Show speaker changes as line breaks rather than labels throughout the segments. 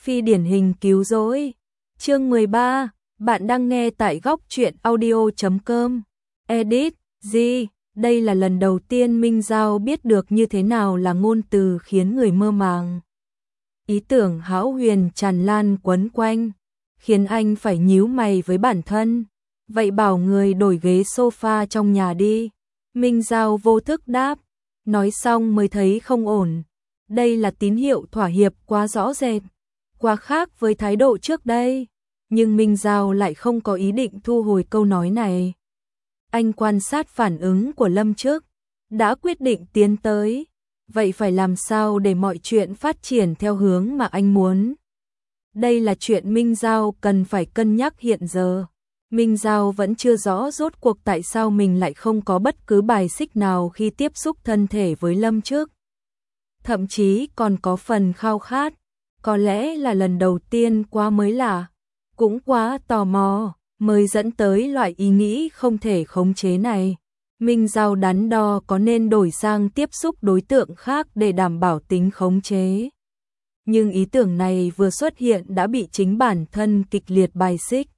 phi điển hình cứu rỗi. Chương 13, bạn đang nghe tại góc truyện audio.com. Edit, đây là lần đầu tiên Minh Giao biết được như thế nào là ngôn từ khiến người mơ màng. Ý tưởng hão huyền tràn lan quấn quanh, khiến anh phải nhíu mày với bản thân. Vậy bảo người đổi ghế sofa trong nhà đi. Minh Giao vô thức đáp, nói xong mới thấy không ổn. Đây là tín hiệu thỏa hiệp quá rõ rệt, quá khác với thái độ trước đây. Nhưng Minh Giao lại không có ý định thu hồi câu nói này. Anh quan sát phản ứng của Lâm Trức, đã quyết định tiến tới. Vậy phải làm sao để mọi chuyện phát triển theo hướng mà anh muốn? Đây là chuyện Minh Giao cần phải cân nhắc hiện giờ. Minh Giao vẫn chưa rõ rốt cuộc tại sao mình lại không có bất cứ bài xích nào khi tiếp xúc thân thể với Lâm Trức. Thậm chí còn có phần khao khát, có lẽ là lần đầu tiên quá mới lạ, cũng quá tò mò, mới dẫn tới loại ý nghĩ không thể khống chế này. Minh Giao đắn đo có nên đổi sang tiếp xúc đối tượng khác để đảm bảo tính khống chế. Nhưng ý tưởng này vừa xuất hiện đã bị chính bản thân kịch liệt bài xích.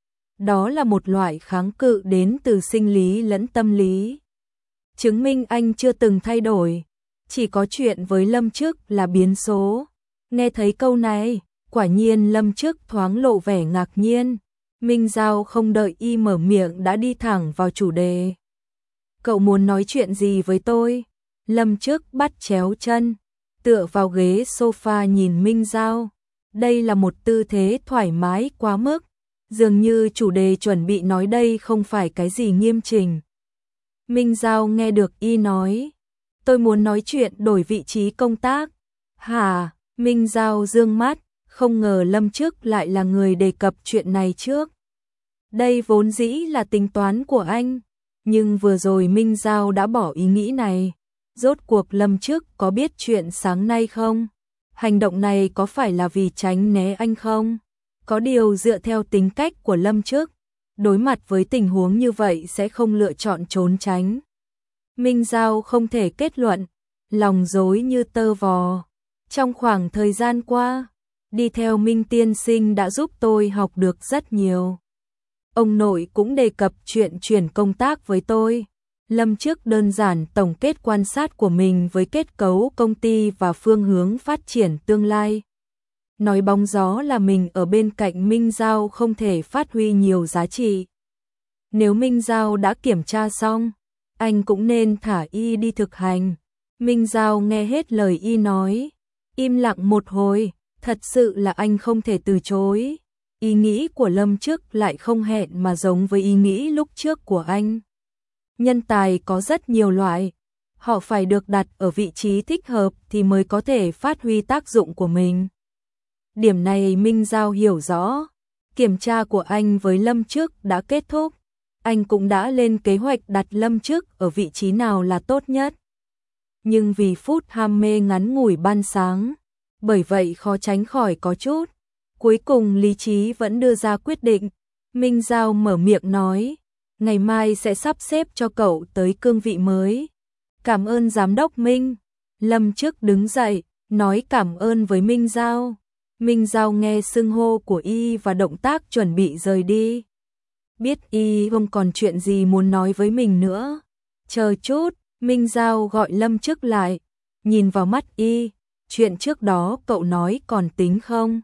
Đó là một loại kháng cự đến từ sinh lý lẫn tâm lý. Chứng minh anh chưa từng thay đổi, chỉ có chuyện với Lâm Trức là biến số. Nghe thấy câu này, quả nhiên Lâm Trức thoáng lộ vẻ ngạc nhiên. Minh Giao không đợi y mở miệng đã đi thẳng vào chủ đề. Cậu muốn nói chuyện gì với tôi? Lâm Trức bắt chéo chân, tựa vào ghế sofa nhìn Minh Giao. Đây là một tư thế thoải mái quá mức, dường như chủ đề chuẩn bị nói đây không phải cái gì nghiêm chỉnh. Minh Giao nghe được y nói, tôi muốn nói chuyện đổi vị trí công tác. Hả? Minh Giao dương mắt, không ngờ Lâm Trức lại là người đề cập chuyện này trước. Đây vốn dĩ là tính toán của anh, nhưng vừa rồi Minh Giao đã bỏ ý nghĩ này. Rốt cuộc Lâm Trức có biết chuyện sáng nay không? Hành động này có phải là vì tránh né anh không? Có điều dựa theo tính cách của Lâm Trức, đối mặt với tình huống như vậy sẽ không lựa chọn trốn tránh. Minh Giao không thể kết luận, lòng rối như tơ vò. Trong khoảng thời gian qua, đi theo Minh tiên sinh đã giúp tôi học được rất nhiều. Ông nội cũng đề cập chuyện chuyển công tác với tôi. Lâm Trức đơn giản tổng kết quan sát của mình với kết cấu công ty và phương hướng phát triển tương lai. Nói bóng gió là mình ở bên cạnh Minh Giao không thể phát huy nhiều giá trị. Nếu Minh Giao đã kiểm tra xong, anh cũng nên thả y đi thực hành. Minh Giao nghe hết lời y nói, im lặng một hồi, thật sự là anh không thể từ chối. Ý nghĩ của Lâm Trức lại không hẹn mà giống với ý nghĩ lúc trước của anh. Nhân tài có rất nhiều loại, họ phải được đặt ở vị trí thích hợp thì mới có thể phát huy tác dụng của mình. Điểm này Minh Giao hiểu rõ. Kiểm tra của anh với Lâm Trức đã kết thúc, anh cũng đã lên kế hoạch đặt Lâm Trức ở vị trí nào là tốt nhất. Nhưng vì phút ham mê ngắn ngủi ban sáng, bởi vậy khó tránh khỏi có chút. Cuối cùng lý trí vẫn đưa ra quyết định. Minh Giao mở miệng nói, ngày mai sẽ sắp xếp cho cậu tới cương vị mới. Cảm ơn giám đốc Minh. Lâm Trức đứng dậy, nói cảm ơn với Minh Giao. Minh Giao nghe xưng hô của y và động tác chuẩn bị rời đi. Biết y không còn chuyện gì muốn nói với mình nữa. Chờ chút, Minh Giao gọi Lâm Trức lại, nhìn vào mắt y, chuyện trước đó cậu nói còn tính không?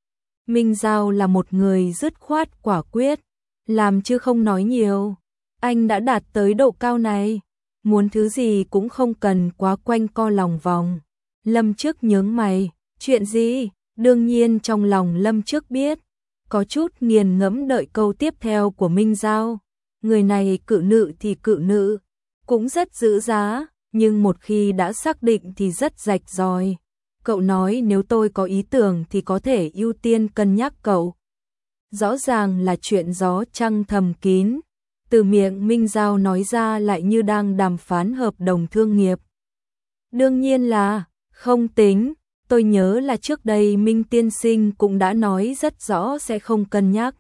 Minh Giao là một người dứt khoát quả quyết, làm chứ không nói nhiều. Anh đã đạt tới độ cao này, muốn thứ gì cũng không cần quá quanh co lòng vòng. Lâm Trức nhướng mày, chuyện gì? Đương nhiên trong lòng Lâm Trức biết, có chút nghiền ngẫm đợi câu tiếp theo của Minh Giao. Người này cự nữ thì cự nữ, cũng rất giữ giá, nhưng một khi đã xác định thì rất rạch ròi. Cậu nói nếu tôi có ý tưởng thì có thể ưu tiên cân nhắc cậu. Rõ ràng là chuyện gió trăng thầm kín, từ miệng Minh Giao nói ra lại như đang đàm phán hợp đồng thương nghiệp. Đương nhiên là không tính, tôi nhớ là trước đây Minh tiên sinh cũng đã nói rất rõ sẽ không cân nhắc.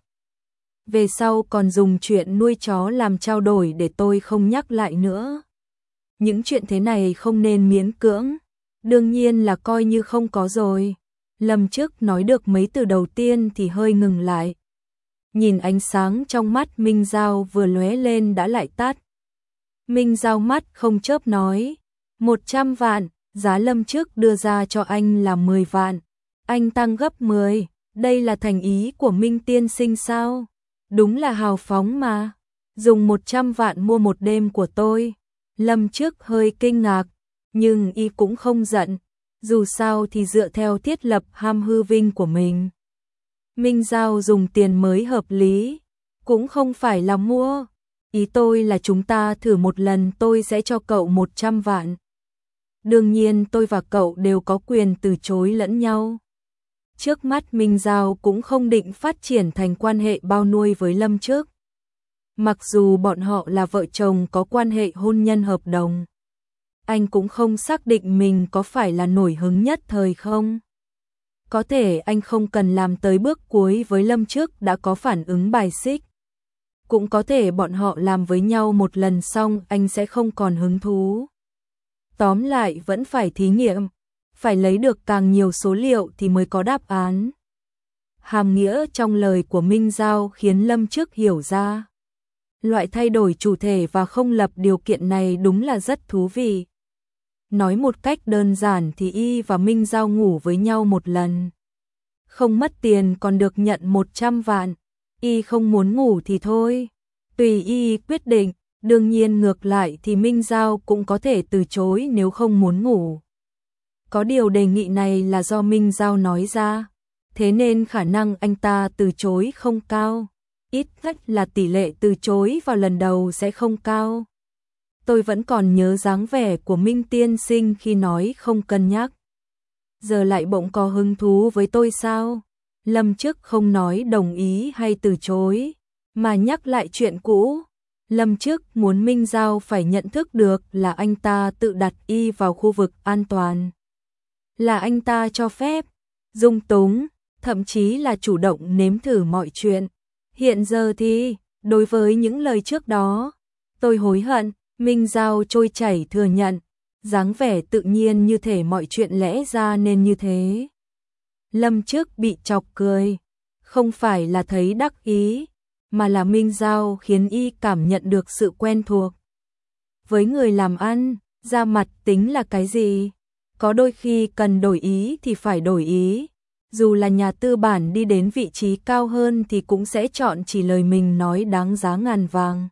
Về sau còn dùng chuyện nuôi chó làm trao đổi để tôi không nhắc lại nữa. Những chuyện thế này không nên miễn cưỡng. Đương nhiên là coi như không có rồi. Lâm Chức nói được mấy từ đầu tiên thì hơi ngừng lại. Nhìn ánh sáng trong mắt Minh Giao vừa lóe lên đã lại tắt. Minh Giao mắt không chớp nói, 100 vạn, giá Lâm Chức đưa ra cho anh là 10 vạn. Anh tăng gấp 10, đây là thành ý của Minh tiên sinh sao? Đúng là hào phóng mà. Dùng 100 vạn mua một đêm của tôi. Lâm Chức hơi kinh ngạc, nhưng y cũng không giận. Dù sao thì dựa theo thiết lập ham hư vinh của mình. Minh Giao dùng tiền mới hợp lý, cũng không phải là mua. Ý tôi là chúng ta thử một lần, tôi sẽ cho cậu 100 vạn. Đương nhiên tôi và cậu đều có quyền từ chối lẫn nhau. Trước mắt Minh Giao cũng không định phát triển thành quan hệ bao nuôi với Lâm Chức. Mặc dù bọn họ là vợ chồng có quan hệ hôn nhân hợp đồng, anh cũng không xác định mình có phải là nổi hứng nhất thời không. Có thể anh không cần làm tới bước cuối với Lâm Chức đã có phản ứng bài xích. Cũng có thể bọn họ làm với nhau một lần xong anh sẽ không còn hứng thú. Tóm lại vẫn phải thí nghiệm, phải lấy được càng nhiều số liệu thì mới có đáp án. Hàm nghĩa trong lời của Minh Giao khiến Lâm Chức hiểu ra. Loại thay đổi chủ thể và không lập điều kiện này đúng là rất thú vị. Nói một cách đơn giản thì y và Minh Giao ngủ với nhau một lần. Không mất tiền còn được nhận 100 vạn. Y không muốn ngủ thì thôi. Tùy y quyết định, đương nhiên ngược lại thì Minh Giao cũng có thể từ chối nếu không muốn ngủ. Có điều đề nghị này là do Minh Giao nói ra, thế nên khả năng anh ta từ chối không cao. Ít nhất là tỷ lệ từ chối vào lần đầu sẽ không cao. Tôi vẫn còn nhớ dáng vẻ của Minh tiên sinh khi nói không cân nhắc. Giờ lại bỗng có hứng thú với tôi sao? Lâm Chức không nói đồng ý hay từ chối, mà nhắc lại chuyện cũ. Lâm Chức muốn Minh Giao phải nhận thức được là anh ta tự đặt y vào khu vực an toàn. Là anh ta cho phép, dung túng, thậm chí là chủ động nếm thử mọi chuyện. Hiện giờ thì, đối với những lời trước đó, tôi hối hận. Minh Giao trôi chảy thừa nhận, dáng vẻ tự nhiên như thể mọi chuyện lẽ ra nên như thế. Lâm Chức bị chọc cười, không phải là thấy đắc ý, mà là Minh Giao khiến y cảm nhận được sự quen thuộc. Với người làm ăn, ra mặt tính là cái gì? Có đôi khi cần đổi ý thì phải đổi ý. Dù là nhà tư bản đi đến vị trí cao hơn thì cũng sẽ chọn chỉ lời mình nói đáng giá ngàn vàng.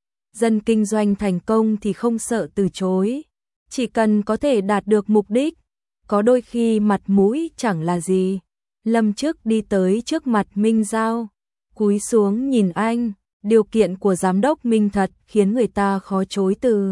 Dân kinh doanh thành công thì không sợ từ chối, chỉ cần có thể đạt được mục đích. Có đôi khi mặt mũi chẳng là gì. Lâm Chức đi tới trước mặt Minh Giao, cúi xuống nhìn anh, điều kiện của giám đốc Minh thật khiến người ta khó chối từ.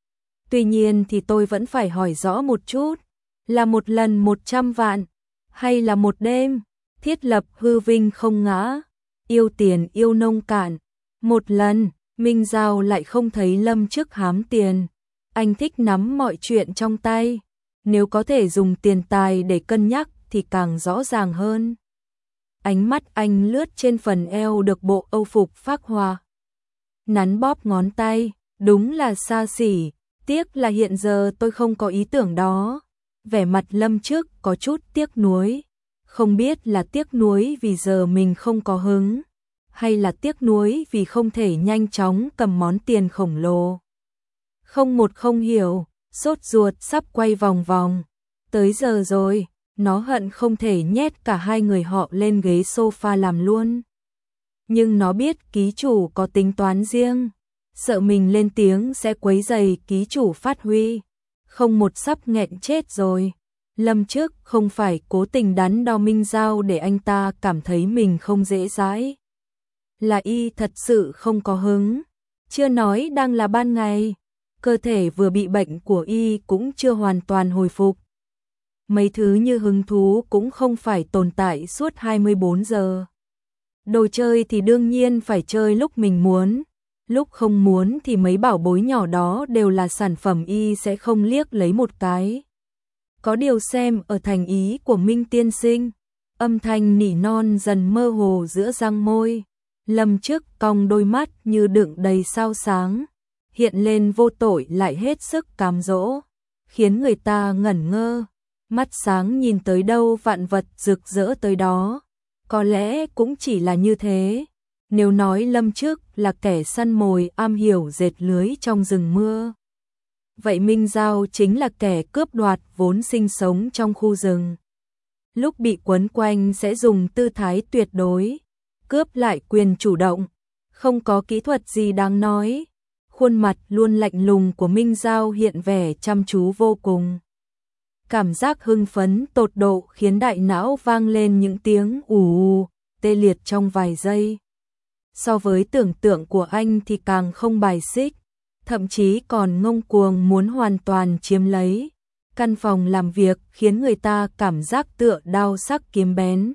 Tuy nhiên thì tôi vẫn phải hỏi rõ một chút, là một lần 100 vạn, hay là một đêm, thiết lập hư vinh không ngã, yêu tiền yêu nông cạn. Một lần, Minh Giao lại không thấy Lâm Chức hám tiền, anh thích nắm mọi chuyện trong tay, nếu có thể dùng tiền tài để cân nhắc thì càng rõ ràng hơn. Ánh mắt anh lướt trên phần eo được bộ âu phục phác hoa. Nắn bóp ngón tay, đúng là xa xỉ, tiếc là hiện giờ tôi không có ý tưởng đó. Vẻ mặt Lâm Chức có chút tiếc nuối, không biết là tiếc nuối vì giờ mình không có hứng, hay là tiếc nuối vì không thể nhanh chóng cầm món tiền khổng lồ. Không hiểu, sốt ruột sắp quay vòng vòng. Tới giờ rồi, nó hận không thể nhét cả hai người họ lên ghế sofa làm luôn. Nhưng nó biết ký chủ có tính toán riêng, sợ mình lên tiếng sẽ quấy rầy ký chủ phát huy. Không một sắp nghẹn chết rồi. Lâm Chức không phải cố tình đắn đo Minh Giao để anh ta cảm thấy mình không dễ dãi. Là y thật sự không có hứng. Chưa nói đang là ban ngày, cơ thể vừa bị bệnh của y cũng chưa hoàn toàn hồi phục. Mấy thứ như hứng thú cũng không phải tồn tại suốt 24 giờ. Đồ chơi thì đương nhiên phải chơi lúc mình muốn, lúc không muốn thì mấy bảo bối nhỏ đó đều là sản phẩm y sẽ không liếc lấy một cái. Có điều xem ở thành ý của Minh tiên sinh, âm thanh nỉ non dần mơ hồ giữa răng môi. Lâm Chức cong đôi mắt như đựng đầy sao sáng, hiện lên vô tội lại hết sức cám dỗ, khiến người ta ngẩn ngơ. mắt sáng nhìn tới đâu vạn vật rực rỡ tới đó. Có lẽ cũng chỉ là như thế. Nếu nói Lâm Chức là kẻ săn mồi am hiểu dệt lưới trong rừng mưa, vậy Minh Giao chính là kẻ cướp đoạt vốn sinh sống trong khu rừng. Lúc bị quấn quanh sẽ dùng tư thái tuyệt đối, cướp lại quyền chủ động, không có kỹ thuật gì đáng nói. Khuôn mặt luôn lạnh lùng của Minh Giao hiện vẻ chăm chú vô cùng. Cảm giác hưng phấn tột độ khiến đại não vang lên những tiếng ù tê liệt trong vài giây. So với tưởng tượng của anh thì càng không bài xích, thậm chí còn ngông cuồng muốn hoàn toàn chiếm lấy. Căn phòng làm việc khiến người ta cảm giác tựa đao sắc kiếm bén.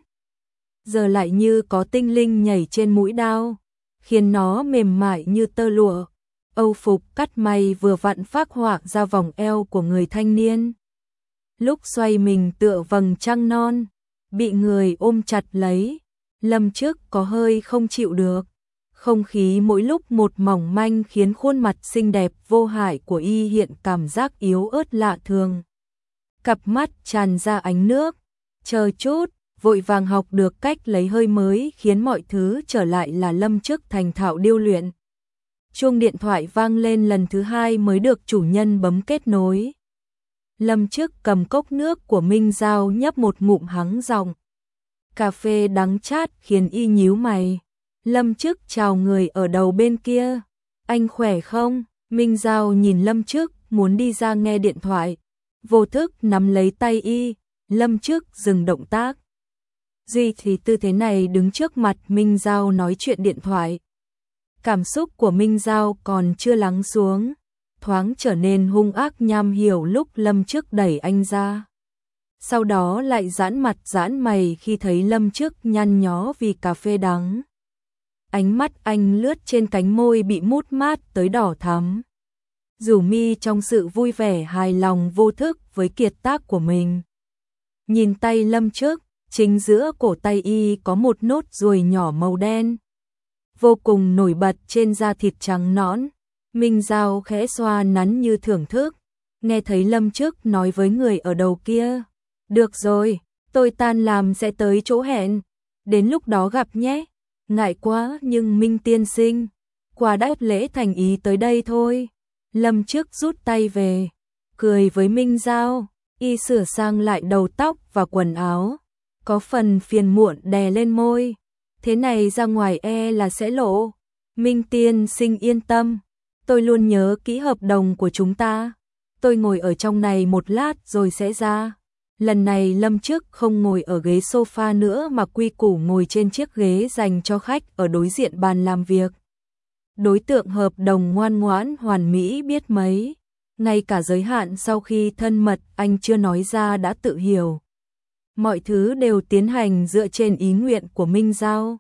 Giờ lại như có tinh linh nhảy trên mũi đao, khiến nó mềm mại như tơ lụa. Âu phục cắt may vừa vặn phác họa ra vòng eo của người thanh niên. Lúc xoay mình tựa vầng trăng non, bị người ôm chặt lấy, Lâm Chức có hơi không chịu được. Không khí mỗi lúc một mỏng manh khiến khuôn mặt xinh đẹp vô hại của y hiện cảm giác yếu ớt lạ thường. Cặp mắt tràn ra ánh nước, chờ chút, vội vàng học được cách lấy hơi mới khiến mọi thứ trở lại là Lâm Chức thành thạo điêu luyện. Chuông điện thoại vang lên lần thứ hai mới được chủ nhân bấm kết nối. Lâm Chức cầm cốc nước của Minh Giao nhấp một ngụm hắng giọng. Cà phê đắng chát khiến y nhíu mày. Lâm Chức chào người ở đầu bên kia. Anh khỏe không? Minh Giao nhìn Lâm Chức muốn đi ra nghe điện thoại. Vô thức nắm lấy tay y. Lâm Chức dừng động tác. Duy thì tư thế này đứng trước mặt Minh Giao nói chuyện điện thoại. Cảm xúc của Minh Giao còn chưa lắng xuống, thoáng trở nên hung ác nham hiểm lúc Lâm Chức đẩy anh ra. Sau đó lại giãn mặt giãn mày khi thấy Lâm Chức nhăn nhó vì cà phê đắng. Ánh mắt anh lướt trên cánh môi bị mút mát tới đỏ thắm. Rủ mi trong sự vui vẻ hài lòng vô thức với kiệt tác của mình. Nhìn tay Lâm Chức, chính giữa cổ tay y có một nốt ruồi nhỏ màu đen, vô cùng nổi bật trên da thịt trắng nõn. Minh Giao khẽ xoa nắn như thưởng thức, nghe thấy Lâm Chức nói với người ở đầu kia. Được rồi, tôi tan làm sẽ tới chỗ hẹn, đến lúc đó gặp nhé. Ngại quá nhưng Minh tiên sinh, quà đáp lễ thành ý tới đây thôi. Lâm Chức rút tay về, cười với Minh Giao, y sửa sang lại đầu tóc và quần áo, có phần phiền muộn đè lên môi. Thế này ra ngoài e là sẽ lộ. Minh tiên sinh yên tâm, tôi luôn nhớ kỹ hợp đồng của chúng ta. Tôi ngồi ở trong này một lát rồi sẽ ra. Lần này Lâm Chức không ngồi ở ghế sofa nữa mà quy củ ngồi trên chiếc ghế dành cho khách ở đối diện bàn làm việc. Đối tượng hợp đồng ngoan ngoãn hoàn mỹ biết mấy. Ngay cả giới hạn sau khi thân mật anh chưa nói ra đã tự hiểu. Mọi thứ đều tiến hành dựa trên ý nguyện của Minh Giao.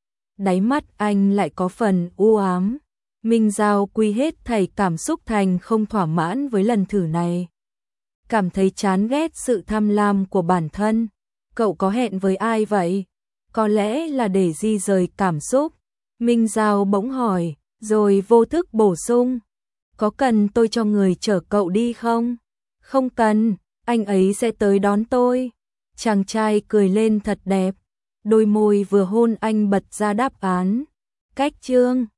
Đáy mắt anh lại có phần u ám. Minh Giao quy hết thảy cảm xúc thành không thỏa mãn với lần thử này. Cảm thấy chán ghét sự tham lam của bản thân. Cậu có hẹn với ai vậy? Có lẽ là để di rời cảm xúc. Minh Giao bỗng hỏi, rồi vô thức bổ sung. Có cần tôi cho người chở cậu đi không? Không cần, anh ấy sẽ tới đón tôi. Chàng trai cười lên thật đẹp. Đôi môi vừa hôn anh bật ra đáp án. Cách chương